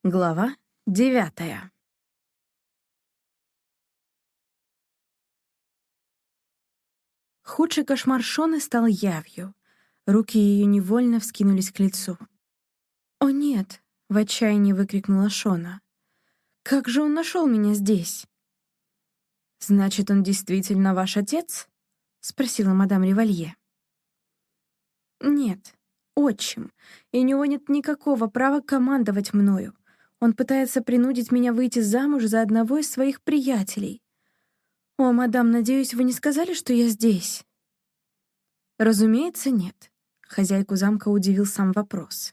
Глава 9. Худший кошмар Шоны стал явью. Руки ее невольно вскинулись к лицу. «О нет!» — в отчаянии выкрикнула Шона. «Как же он нашел меня здесь?» «Значит, он действительно ваш отец?» — спросила мадам Револье. «Нет, отчим, и у него нет никакого права командовать мною. Он пытается принудить меня выйти замуж за одного из своих приятелей. О, мадам, надеюсь, вы не сказали, что я здесь?» «Разумеется, нет». Хозяйку замка удивил сам вопрос.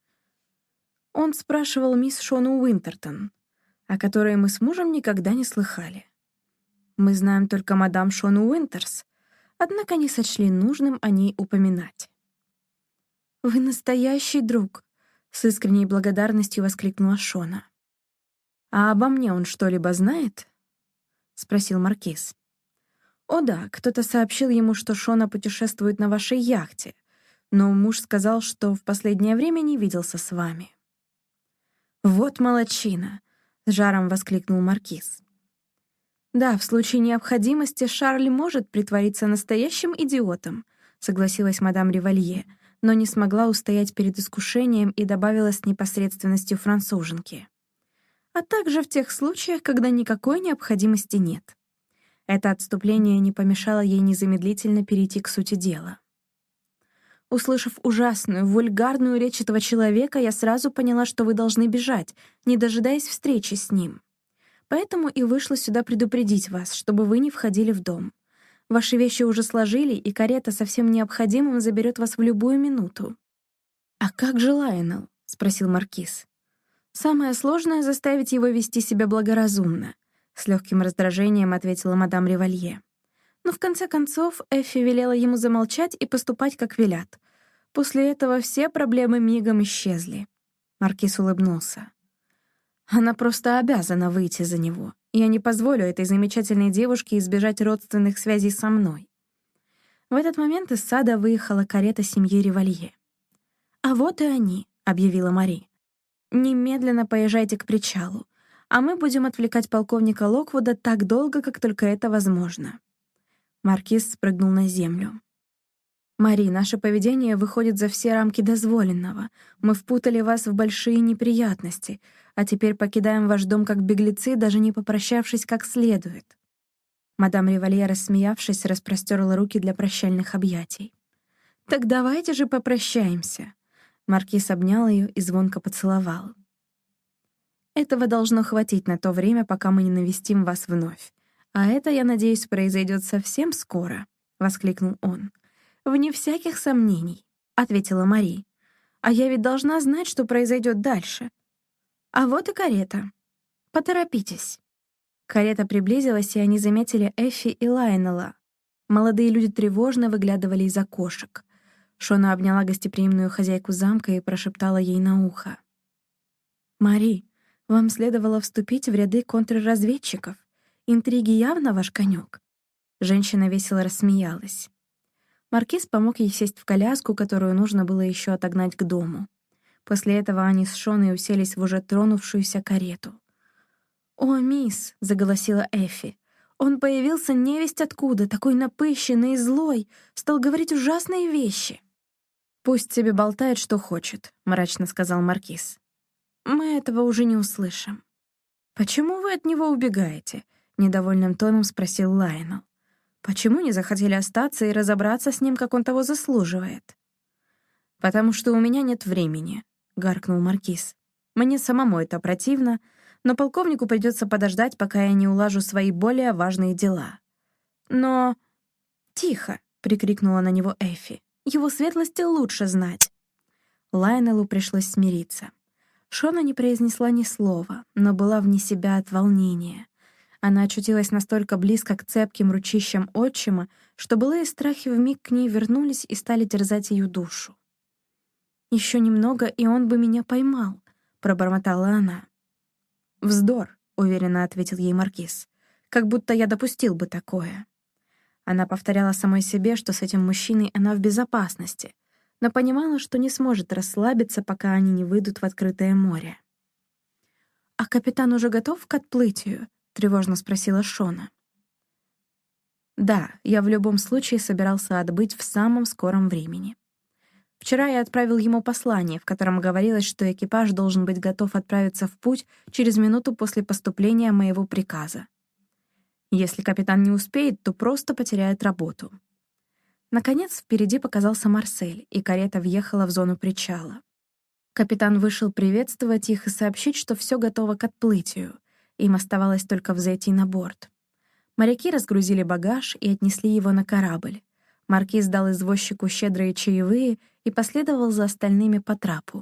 Он спрашивал мисс Шону Уинтертон, о которой мы с мужем никогда не слыхали. Мы знаем только мадам Шону Уинтерс, однако не сочли нужным о ней упоминать. «Вы настоящий друг», — с искренней благодарностью воскликнула Шона. «А обо мне он что-либо знает?» — спросил маркиз. «О да, кто-то сообщил ему, что Шона путешествует на вашей яхте, но муж сказал, что в последнее время не виделся с вами». «Вот молодчина!» — с жаром воскликнул маркиз. «Да, в случае необходимости Шарль может притвориться настоящим идиотом», — согласилась мадам Револье, но не смогла устоять перед искушением и добавила с непосредственностью француженки. «А также в тех случаях, когда никакой необходимости нет». Это отступление не помешало ей незамедлительно перейти к сути дела. «Услышав ужасную, вульгарную речь этого человека, я сразу поняла, что вы должны бежать, не дожидаясь встречи с ним. Поэтому и вышла сюда предупредить вас, чтобы вы не входили в дом. Ваши вещи уже сложили, и карета со всем необходимым заберет вас в любую минуту». «А как же Лайонел?» — спросил маркиз. «Самое сложное — заставить его вести себя благоразумно», — с легким раздражением ответила мадам Револье. Но в конце концов Эффи велела ему замолчать и поступать, как велят. После этого все проблемы мигом исчезли. Маркиз улыбнулся. «Она просто обязана выйти за него. Я не позволю этой замечательной девушке избежать родственных связей со мной». В этот момент из сада выехала карета семьи Револье. «А вот и они», — объявила Мари. «Немедленно поезжайте к причалу, а мы будем отвлекать полковника Локвуда так долго, как только это возможно». Маркиз спрыгнул на землю. «Мари, наше поведение выходит за все рамки дозволенного. Мы впутали вас в большие неприятности, а теперь покидаем ваш дом как беглецы, даже не попрощавшись как следует». Мадам Револье, рассмеявшись, распростерла руки для прощальных объятий. «Так давайте же попрощаемся». Маркиз обнял ее и звонко поцеловал. «Этого должно хватить на то время, пока мы не навестим вас вновь. А это, я надеюсь, произойдет совсем скоро», — воскликнул он. «Вне всяких сомнений», — ответила Мари. «А я ведь должна знать, что произойдет дальше. А вот и карета. Поторопитесь». Карета приблизилась, и они заметили Эффи и Лайонела. Молодые люди тревожно выглядывали из окошек. Шона обняла гостеприимную хозяйку замка и прошептала ей на ухо. «Мари, вам следовало вступить в ряды контрразведчиков. Интриги явно ваш конек». Женщина весело рассмеялась. Маркиз помог ей сесть в коляску, которую нужно было еще отогнать к дому. После этого они с Шоной уселись в уже тронувшуюся карету. «О, мисс!» — заголосила Эффи. «Он появился невесть откуда, такой напыщенный и злой, стал говорить ужасные вещи». «Пусть себе болтает, что хочет», — мрачно сказал маркиз. «Мы этого уже не услышим». «Почему вы от него убегаете?» — недовольным тоном спросил Лайонел. «Почему не захотели остаться и разобраться с ним, как он того заслуживает?» «Потому что у меня нет времени», — гаркнул маркиз. «Мне самому это противно, но полковнику придется подождать, пока я не улажу свои более важные дела». «Но...» «Тихо!» — прикрикнула на него Эффи. «Его светлости лучше знать». Лайонелу пришлось смириться. Шона не произнесла ни слова, но была вне себя от волнения. Она очутилась настолько близко к цепким ручищам отчима, что былые страхи вмиг к ней вернулись и стали терзать ее душу. «Еще немного, и он бы меня поймал», — пробормотала она. «Вздор», — уверенно ответил ей маркиз, «как будто я допустил бы такое». Она повторяла самой себе, что с этим мужчиной она в безопасности, но понимала, что не сможет расслабиться, пока они не выйдут в открытое море. «А капитан уже готов к отплытию?» — тревожно спросила Шона. «Да, я в любом случае собирался отбыть в самом скором времени. Вчера я отправил ему послание, в котором говорилось, что экипаж должен быть готов отправиться в путь через минуту после поступления моего приказа. Если капитан не успеет, то просто потеряет работу». Наконец, впереди показался Марсель, и карета въехала в зону причала. Капитан вышел приветствовать их и сообщить, что все готово к отплытию. Им оставалось только взойти на борт. Моряки разгрузили багаж и отнесли его на корабль. Маркиз дал извозчику щедрые чаевые и последовал за остальными по трапу.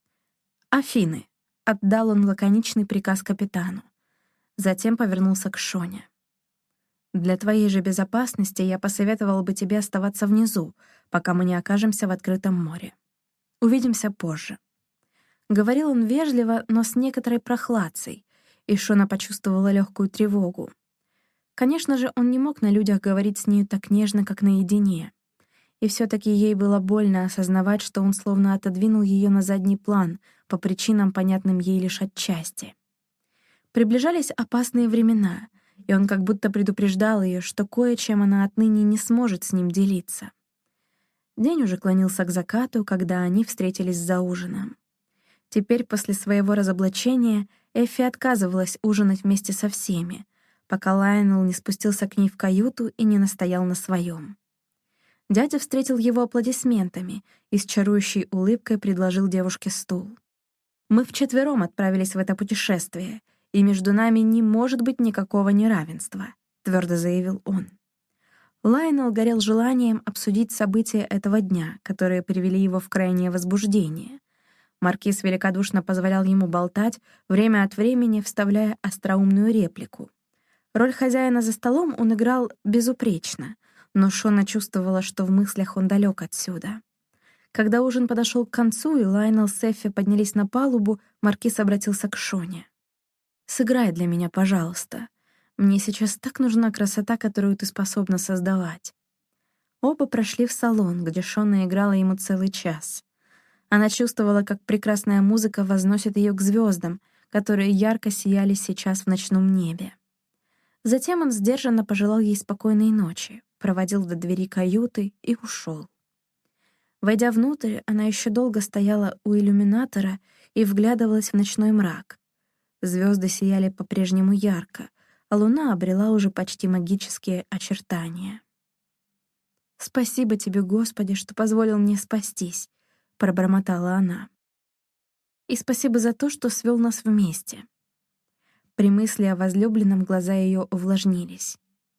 «Афины», — отдал он лаконичный приказ капитану. Затем повернулся к Шоне. «Для твоей же безопасности я посоветовал бы тебе оставаться внизу, пока мы не окажемся в открытом море. Увидимся позже». Говорил он вежливо, но с некоторой прохладцей, и Шона почувствовала легкую тревогу. Конечно же, он не мог на людях говорить с нею так нежно, как наедине. И все-таки ей было больно осознавать, что он словно отодвинул ее на задний план по причинам, понятным ей лишь отчасти. Приближались опасные времена, и он как будто предупреждал ее, что кое-чем она отныне не сможет с ним делиться. День уже клонился к закату, когда они встретились за ужином. Теперь, после своего разоблачения, Эффи отказывалась ужинать вместе со всеми, пока Лайонелл не спустился к ней в каюту и не настоял на своем. Дядя встретил его аплодисментами и с чарующей улыбкой предложил девушке стул. «Мы вчетвером отправились в это путешествие, и между нами не может быть никакого неравенства», — твердо заявил он. Лайонелл горел желанием обсудить события этого дня, которые привели его в крайнее возбуждение. Маркиз великодушно позволял ему болтать, время от времени вставляя остроумную реплику. Роль хозяина за столом он играл безупречно, но Шона чувствовала, что в мыслях он далек отсюда. Когда ужин подошел к концу, и Лайонелл с Эффи поднялись на палубу, маркиз обратился к Шоне. «Сыграй для меня, пожалуйста. Мне сейчас так нужна красота, которую ты способна создавать». Оба прошли в салон, где Шона играла ему целый час. Она чувствовала, как прекрасная музыка возносит ее к звездам, которые ярко сияли сейчас в ночном небе. Затем он сдержанно пожелал ей спокойной ночи, проводил до двери каюты и ушел. Войдя внутрь, она еще долго стояла у иллюминатора и вглядывалась в ночной мрак. Звезды сияли по-прежнему ярко, а луна обрела уже почти магические очертания. «Спасибо тебе, Господи, что позволил мне спастись», — пробормотала она. «И спасибо за то, что свел нас вместе». При мысли о возлюбленном глаза ее увлажнились.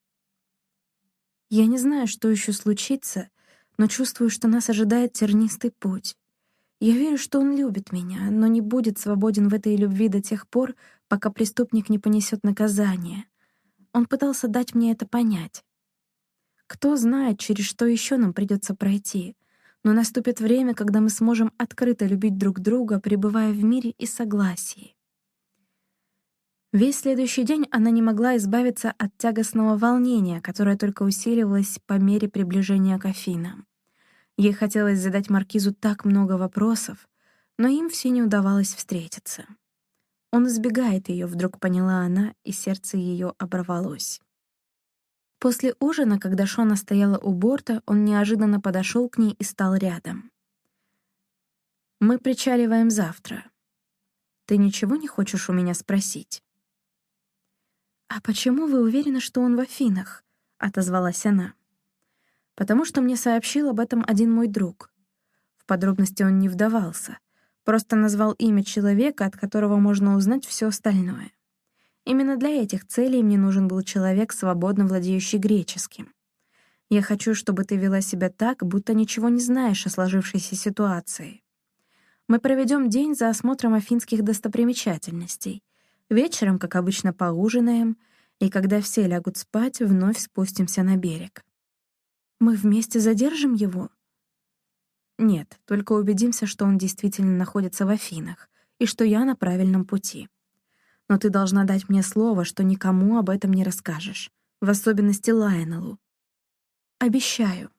«Я не знаю, что еще случится, но чувствую, что нас ожидает тернистый путь. Я верю, что он любит меня, но не будет свободен в этой любви до тех пор, пока преступник не понесет наказание. Он пытался дать мне это понять. Кто знает, через что еще нам придется пройти, но наступит время, когда мы сможем открыто любить друг друга, пребывая в мире и согласии». Весь следующий день она не могла избавиться от тягостного волнения, которое только усиливалось по мере приближения к Афинам. Ей хотелось задать маркизу так много вопросов, но им все не удавалось встретиться. Он избегает ее, вдруг поняла она, и сердце ее оборвалось. После ужина, когда Шона стояла у борта, он неожиданно подошел к ней и стал рядом. «Мы причаливаем завтра. Ты ничего не хочешь у меня спросить?» «А почему вы уверены, что он в Афинах?» — отозвалась она. «Потому что мне сообщил об этом один мой друг. В подробности он не вдавался, просто назвал имя человека, от которого можно узнать все остальное. Именно для этих целей мне нужен был человек, свободно владеющий греческим. Я хочу, чтобы ты вела себя так, будто ничего не знаешь о сложившейся ситуации. Мы проведем день за осмотром афинских достопримечательностей. Вечером, как обычно, поужинаем, и когда все лягут спать, вновь спустимся на берег. Мы вместе задержим его? Нет, только убедимся, что он действительно находится в Афинах и что я на правильном пути. Но ты должна дать мне слово, что никому об этом не расскажешь, в особенности Лайонеллу. Обещаю.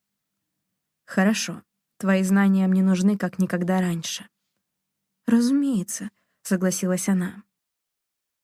Хорошо, твои знания мне нужны как никогда раньше. Разумеется, согласилась она.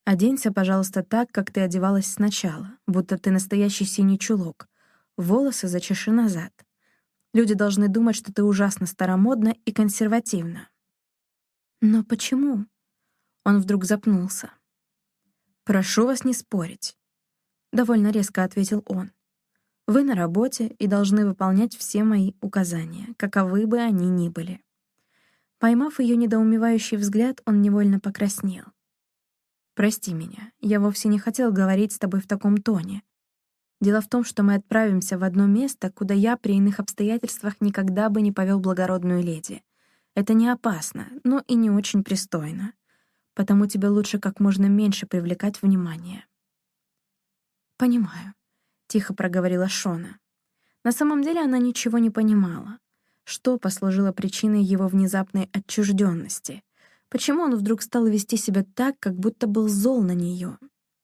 Оденься, пожалуйста, так, как ты одевалась сначала, будто ты настоящий синий чулок. Волосы зачеши назад. Люди должны думать, что ты ужасно старомодна и консервативна». «Но почему?» Он вдруг запнулся. «Прошу вас не спорить», — довольно резко ответил он. «Вы на работе и должны выполнять все мои указания, каковы бы они ни были». Поймав ее недоумевающий взгляд, он невольно покраснел. «Прости меня, я вовсе не хотел говорить с тобой в таком тоне. Дело в том, что мы отправимся в одно место, куда я при иных обстоятельствах никогда бы не повел благородную леди. Это не опасно, но и не очень пристойно. Потому тебе лучше как можно меньше привлекать внимание». «Понимаю», — тихо проговорила Шона. На самом деле она ничего не понимала. Что послужило причиной его внезапной отчужденности? Почему он вдруг стал вести себя так, как будто был зол на нее?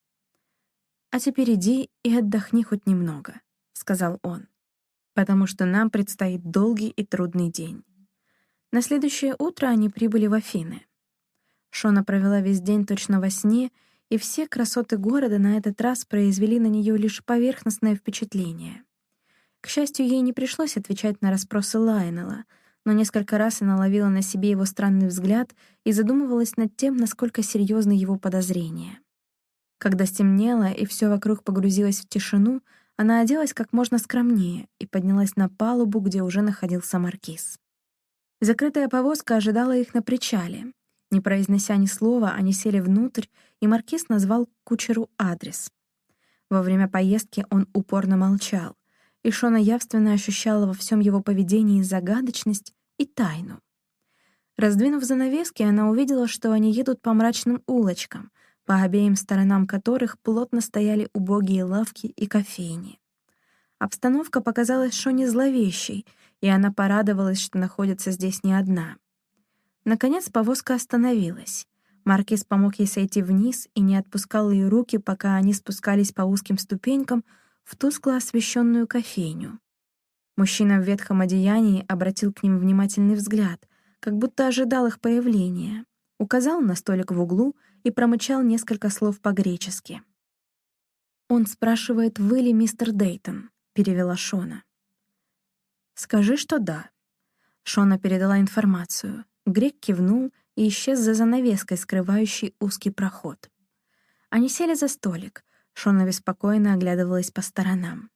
«А теперь иди и отдохни хоть немного», — сказал он, «потому что нам предстоит долгий и трудный день». На следующее утро они прибыли в Афины. Шона провела весь день точно во сне, и все красоты города на этот раз произвели на нее лишь поверхностное впечатление. К счастью, ей не пришлось отвечать на расспросы Лайонелла, но несколько раз она ловила на себе его странный взгляд и задумывалась над тем, насколько серьезны его подозрения. Когда стемнело и все вокруг погрузилось в тишину, она оделась как можно скромнее и поднялась на палубу, где уже находился маркиз. Закрытая повозка ожидала их на причале. Не произнося ни слова, они сели внутрь, и маркиз назвал кучеру адрес. Во время поездки он упорно молчал, и Шона явственно ощущала во всем его поведении загадочность и тайну. Раздвинув занавески, она увидела, что они едут по мрачным улочкам, по обеим сторонам которых плотно стояли убогие лавки и кофейни. Обстановка показалась Шоне зловещей, и она порадовалась, что находится здесь не одна. Наконец повозка остановилась. Маркиз помог ей сойти вниз и не отпускал ее руки, пока они спускались по узким ступенькам в тускло освещенную кофейню. Мужчина в ветхом одеянии обратил к ним внимательный взгляд, как будто ожидал их появления, указал на столик в углу и промычал несколько слов по-гречески. «Он спрашивает, вы ли мистер Дейтон?» — перевела Шона. «Скажи, что да». Шона передала информацию. Грек кивнул и исчез за занавеской, скрывающей узкий проход. Они сели за столик. Шона беспокойно оглядывалась по сторонам.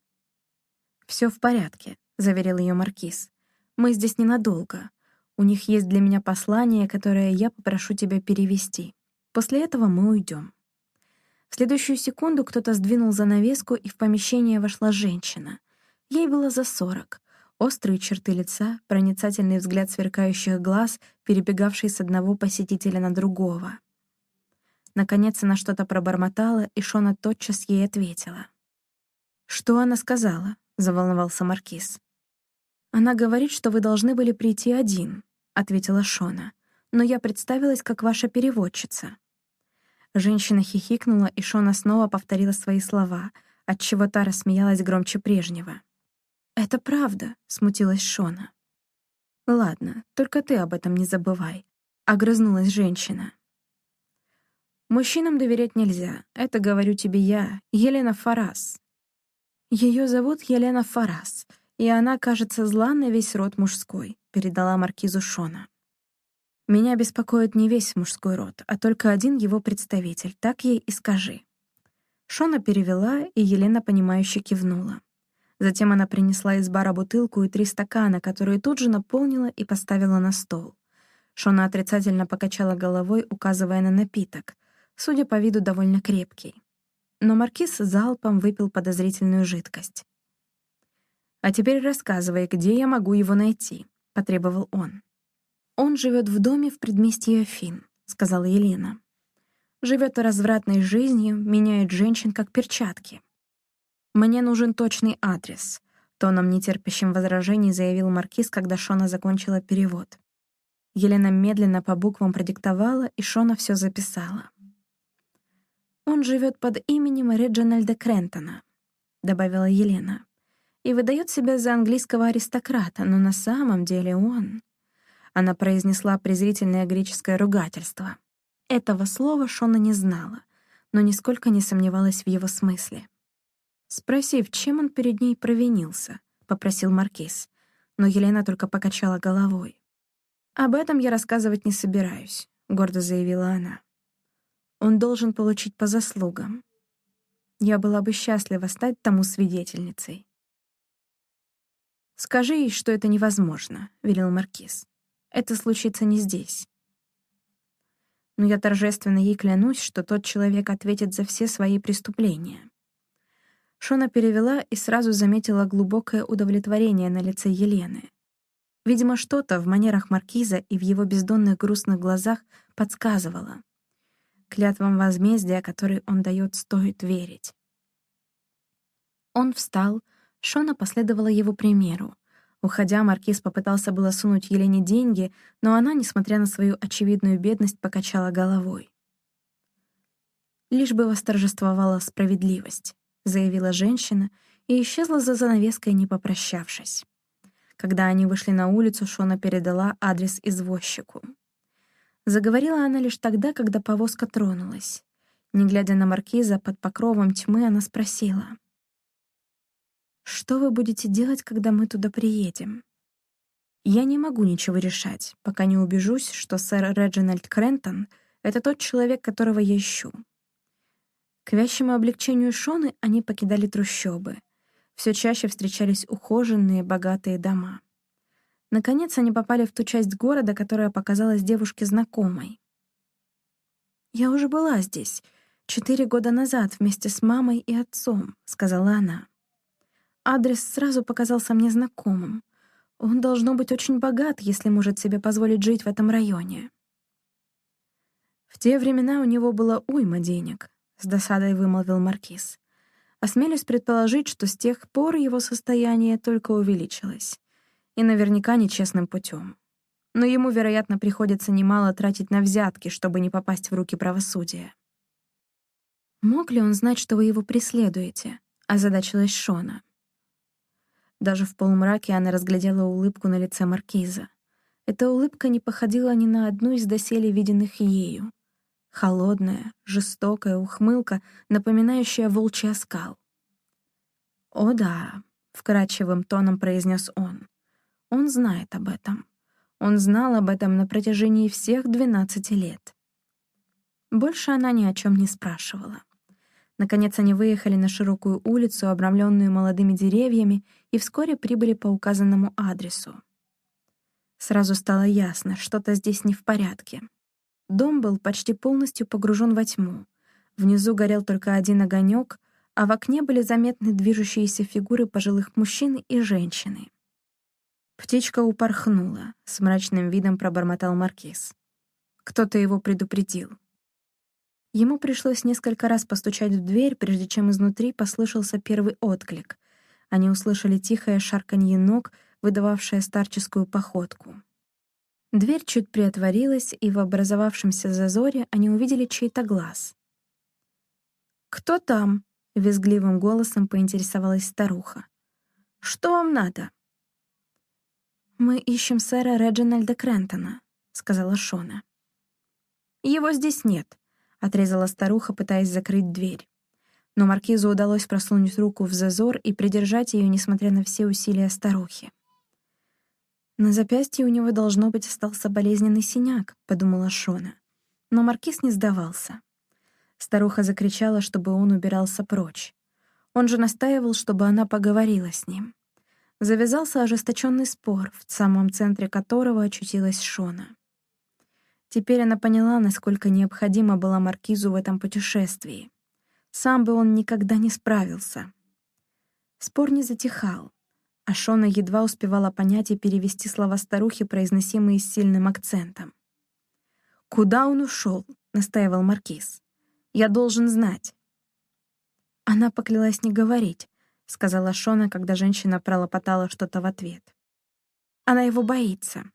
«Все в порядке», — заверил ее маркиз. «Мы здесь ненадолго. У них есть для меня послание, которое я попрошу тебя перевести. После этого мы уйдем». В следующую секунду кто-то сдвинул занавеску, и в помещение вошла женщина. Ей было за 40. Острые черты лица, проницательный взгляд сверкающих глаз, перебегавший с одного посетителя на другого. Наконец она что-то пробормотала, и Шона тотчас ей ответила. «Что она сказала?» — заволновался маркиз. «Она говорит, что вы должны были прийти один», — ответила Шона. «Но я представилась как ваша переводчица». Женщина хихикнула, и Шона снова повторила свои слова, отчего та рассмеялась громче прежнего. «Это правда», — смутилась Шона. «Ладно, только ты об этом не забывай», — огрызнулась женщина. «Мужчинам доверять нельзя, это говорю тебе я, Елена Фарас». «Ее зовут Елена Фарас, и она, кажется, зла на весь род мужской», — передала маркизу Шона. «Меня беспокоит не весь мужской род, а только один его представитель, так ей и скажи». Шона перевела, и Елена, понимающе кивнула. Затем она принесла из бара бутылку и 3 стакана, которые тут же наполнила и поставила на стол. Шона отрицательно покачала головой, указывая на напиток, судя по виду, довольно крепкий. Но маркиз залпом выпил подозрительную жидкость. «А теперь рассказывай, где я могу его найти», — потребовал он. «Он живет в доме в предместье Афин», — сказала Елена. «Живет развратной жизнью, меняет женщин как перчатки». «Мне нужен точный адрес», — тоном нетерпящим возражений заявил маркиз, когда Шона закончила перевод. Елена медленно по буквам продиктовала, и Шона все записала. «Он живет под именем Реджинальда Крентона», — добавила Елена, «и выдает себя за английского аристократа, но на самом деле он...» Она произнесла презрительное греческое ругательство. Этого слова Шона не знала, но нисколько не сомневалась в его смысле. «Спроси, в чем он перед ней провинился?» — попросил Маркиз, но Елена только покачала головой. «Об этом я рассказывать не собираюсь», — гордо заявила она. «Он должен получить по заслугам. Я была бы счастлива стать тому свидетельницей». «Скажи ей, что это невозможно», — велел Маркиз. «Это случится не здесь». Но я торжественно ей клянусь, что тот человек ответит за все свои преступления. Шона перевела и сразу заметила глубокое удовлетворение на лице Елены. Видимо, что-то в манерах Маркиза и в его бездонных грустных глазах подсказывало. Клятвам возмездия, которые он дает, стоит верить. Он встал, Шона последовала его примеру. Уходя, Маркиз попытался было сунуть Елене деньги, но она, несмотря на свою очевидную бедность, покачала головой. «Лишь бы восторжествовала справедливость», — заявила женщина и исчезла за занавеской, не попрощавшись. Когда они вышли на улицу, Шона передала адрес извозчику. Заговорила она лишь тогда, когда повозка тронулась. Не глядя на Маркиза, под покровом тьмы она спросила: «Что вы будете делать, когда мы туда приедем?» «Я не могу ничего решать, пока не убежусь, что сэр Реджинальд Крентон — это тот человек, которого я ищу». К вящему облегчению Шоны они покидали трущобы. Все чаще встречались ухоженные, богатые дома. Наконец они попали в ту часть города, которая показалась девушке знакомой. «Я уже была здесь 4 года назад вместе с мамой и отцом», — сказала она. «Адрес сразу показался мне знакомым. Он должно быть очень богат, если может себе позволить жить в этом районе». «В те времена у него было уйма денег», — с досадой вымолвил Маркиз. «Осмелюсь предположить, что с тех пор его состояние только увеличилось. И наверняка нечестным путем. Но ему, вероятно, приходится немало тратить на взятки, чтобы не попасть в руки правосудия». «Мог ли он знать, что вы его преследуете?» — озадачилась Шона. Даже в полумраке она разглядела улыбку на лице Маркиза. Эта улыбка не походила ни на одну из доселе виденных ею. Холодная, жестокая ухмылка, напоминающая волчий оскал. «О да», — вкрадчивым тоном произнес он. «Он знает об этом. Он знал об этом на протяжении всех 12 лет». Больше она ни о чем не спрашивала. Наконец они выехали на широкую улицу, обрамленную молодыми деревьями, и вскоре прибыли по указанному адресу. Сразу стало ясно, что-то здесь не в порядке. Дом был почти полностью погружен во тьму. Внизу горел только один огонек, а в окне были заметны движущиеся фигуры пожилых мужчин и женщины. «Птичка упорхнула», — с мрачным видом пробормотал Маркиз. «Кто-то его предупредил». Ему пришлось несколько раз постучать в дверь, прежде чем изнутри послышался первый отклик. Они услышали тихое шарканье ног, выдававшее старческую походку. Дверь чуть приотворилась, и в образовавшемся зазоре они увидели чей-то глаз. «Кто там?» — визгливым голосом поинтересовалась старуха. «Что вам надо?» «Мы ищем сэра Реджинальда Крентона», — сказала Шона. «Его здесь нет», — отрезала старуха, пытаясь закрыть дверь. Но маркизу удалось просунуть руку в зазор и придержать ее, несмотря на все усилия старухи. «На запястье у него, должно быть, остался болезненный синяк», — подумала Шона. Но маркиз не сдавался. Старуха закричала, чтобы он убирался прочь. Он же настаивал, чтобы она поговорила с ним. Завязался ожесточенный спор, в самом центре которого очутилась Шона. Теперь она поняла, насколько необходима была маркизу в этом путешествии. Сам бы он никогда не справился. Спор не затихал, а Шона едва успевала понять и перевести слова старухи, произносимые с сильным акцентом. «Куда он ушел?» — настаивал маркиз. «Я должен знать». «Она поклялась не говорить», — сказала Шона, когда женщина пролопотала что-то в ответ. «Она его боится».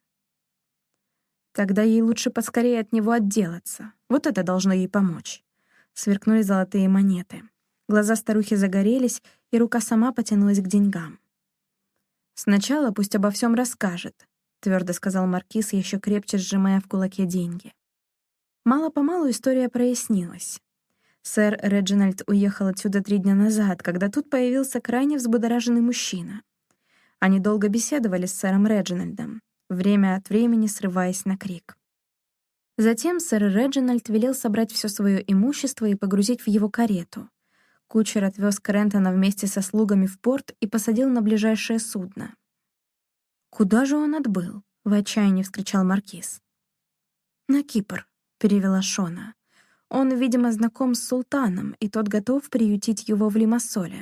«Тогда ей лучше поскорее от него отделаться. Вот это должно ей помочь». Сверкнули золотые монеты. Глаза старухи загорелись, и рука сама потянулась к деньгам. «Сначала пусть обо всем расскажет», — твердо сказал маркиз, еще крепче сжимая в кулаке деньги. Мало-помалу история прояснилась. Сэр Реджинальд уехал отсюда 3 дня назад, когда тут появился крайне взбудораженный мужчина. Они долго беседовали с сэром Реджинальдом, время от времени срываясь на крик. Затем сэр Реджинальд велел собрать все свое имущество и погрузить в его карету. Кучер отвез Крентона вместе со слугами в порт и посадил на ближайшее судно. «Куда же он отбыл?» — в отчаянии вскричал маркиз. «На Кипр», — перевела Шона. «Он, видимо, знаком с султаном, и тот готов приютить его в Лимассоле».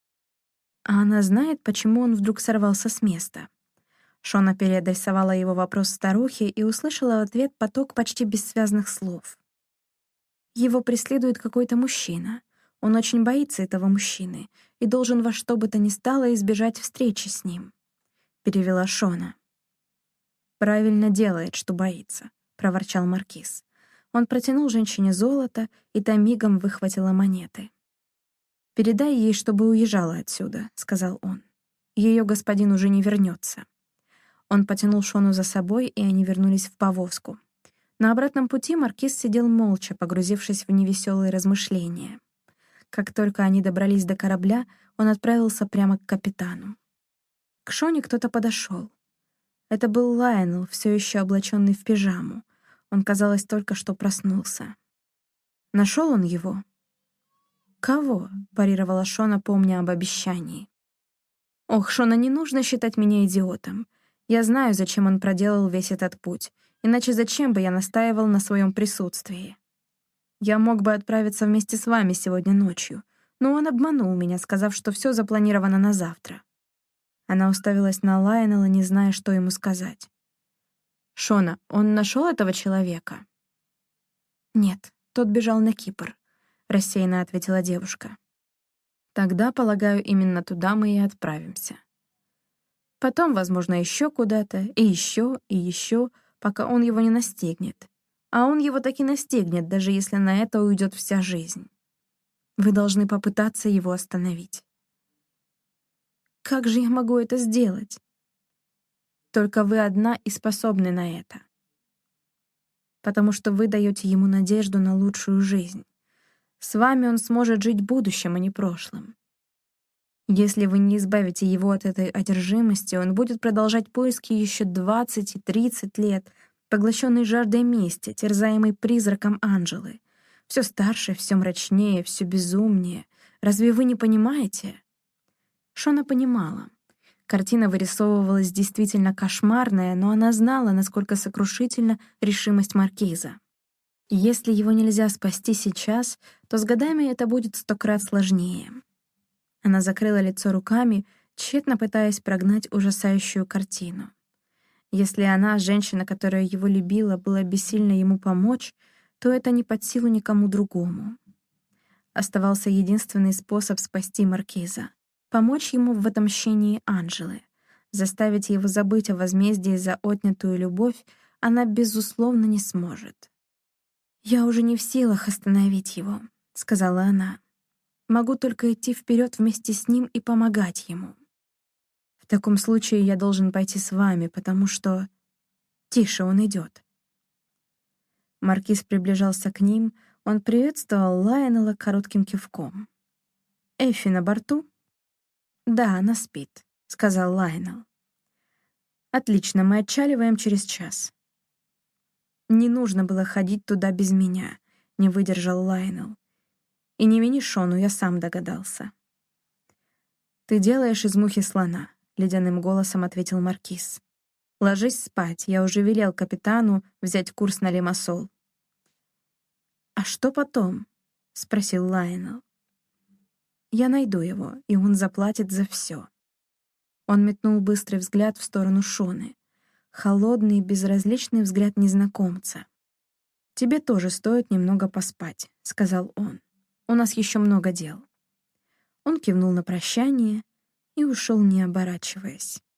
А она знает, почему он вдруг сорвался с места. Шона переадресовала его вопрос старухе и услышала в ответ поток почти бессвязных слов. «Его преследует какой-то мужчина. Он очень боится этого мужчины и должен во что бы то ни стало избежать встречи с ним», — перевела Шона. «Правильно делает, что боится», — проворчал маркиз. Он протянул женщине золото, и та мигом выхватила монеты. «Передай ей, чтобы уезжала отсюда», — сказал он. «Ее господин уже не вернется». Он потянул Шону за собой, и они вернулись в повозку. На обратном пути маркиз сидел молча, погрузившись в невеселые размышления. Как только они добрались до корабля, он отправился прямо к капитану. К Шоне кто-то подошел. Это был Лайонел, все еще облаченный в пижаму. Он, казалось, только что проснулся. Нашел он его? «Кого?» — парировала Шона, помня об обещании. «Ох, Шона, не нужно считать меня идиотом. Я знаю, зачем он проделал весь этот путь, иначе зачем бы я настаивал на своем присутствии? Я мог бы отправиться вместе с вами сегодня ночью, но он обманул меня, сказав, что все запланировано на завтра». Она уставилась на Лайонела, не зная, что ему сказать. «Шона, он нашел этого человека?» «Нет, тот бежал на Кипр», — рассеянно ответила девушка. «Тогда, полагаю, именно туда мы и отправимся. Потом, возможно, еще куда-то, и еще, пока он его не настигнет. А он его таки настигнет, даже если на это уйдет вся жизнь. Вы должны попытаться его остановить». «Как же я могу это сделать?» «Только вы одна и способны на это. Потому что вы даете ему надежду на лучшую жизнь. С вами он сможет жить будущим, а не прошлым. Если вы не избавите его от этой одержимости, он будет продолжать поиски еще 20 и 30 лет, поглощенный жаждой мести, терзаемый призраком Анжелы. Все старше, все мрачнее, все безумнее. Разве вы не понимаете?» Шона понимала. Картина вырисовывалась действительно кошмарная, но она знала, насколько сокрушительна решимость маркиза. Если его нельзя спасти сейчас, то с годами это будет 100 крат сложнее. Она закрыла лицо руками, тщетно пытаясь прогнать ужасающую картину. Если она, женщина, которая его любила, была бессильна ему помочь, то это не под силу никому другому. Оставался единственный способ спасти маркиза — помочь ему в отомщении Анжелы. Заставить его забыть о возмездии за отнятую любовь она, безусловно, не сможет. «Я уже не в силах остановить его», — сказала она. «Могу только идти вперед вместе с ним и помогать ему. В таком случае я должен пойти с вами, потому что...» «Тише, он идет». Маркиз приближался к ним, он приветствовал Лайонела коротким кивком. «Эффи на борту?» «Да, она спит», — сказал Лайонел. «Отлично, мы отчаливаем через час». «Не нужно было ходить туда без меня», — не выдержал Лайонел. «И не вини Шону, я сам догадался». «Ты делаешь из мухи слона», — ледяным голосом ответил маркиз. «Ложись спать, я уже велел капитану взять курс на Лимассол». «А что потом?» — спросил Лайонел. «Я найду его, и он заплатит за все». Он метнул быстрый взгляд в сторону Шоны. Холодный, безразличный взгляд незнакомца. «Тебе тоже стоит немного поспать», — сказал он. «У нас еще много дел». Он кивнул на прощание и ушел, не оборачиваясь.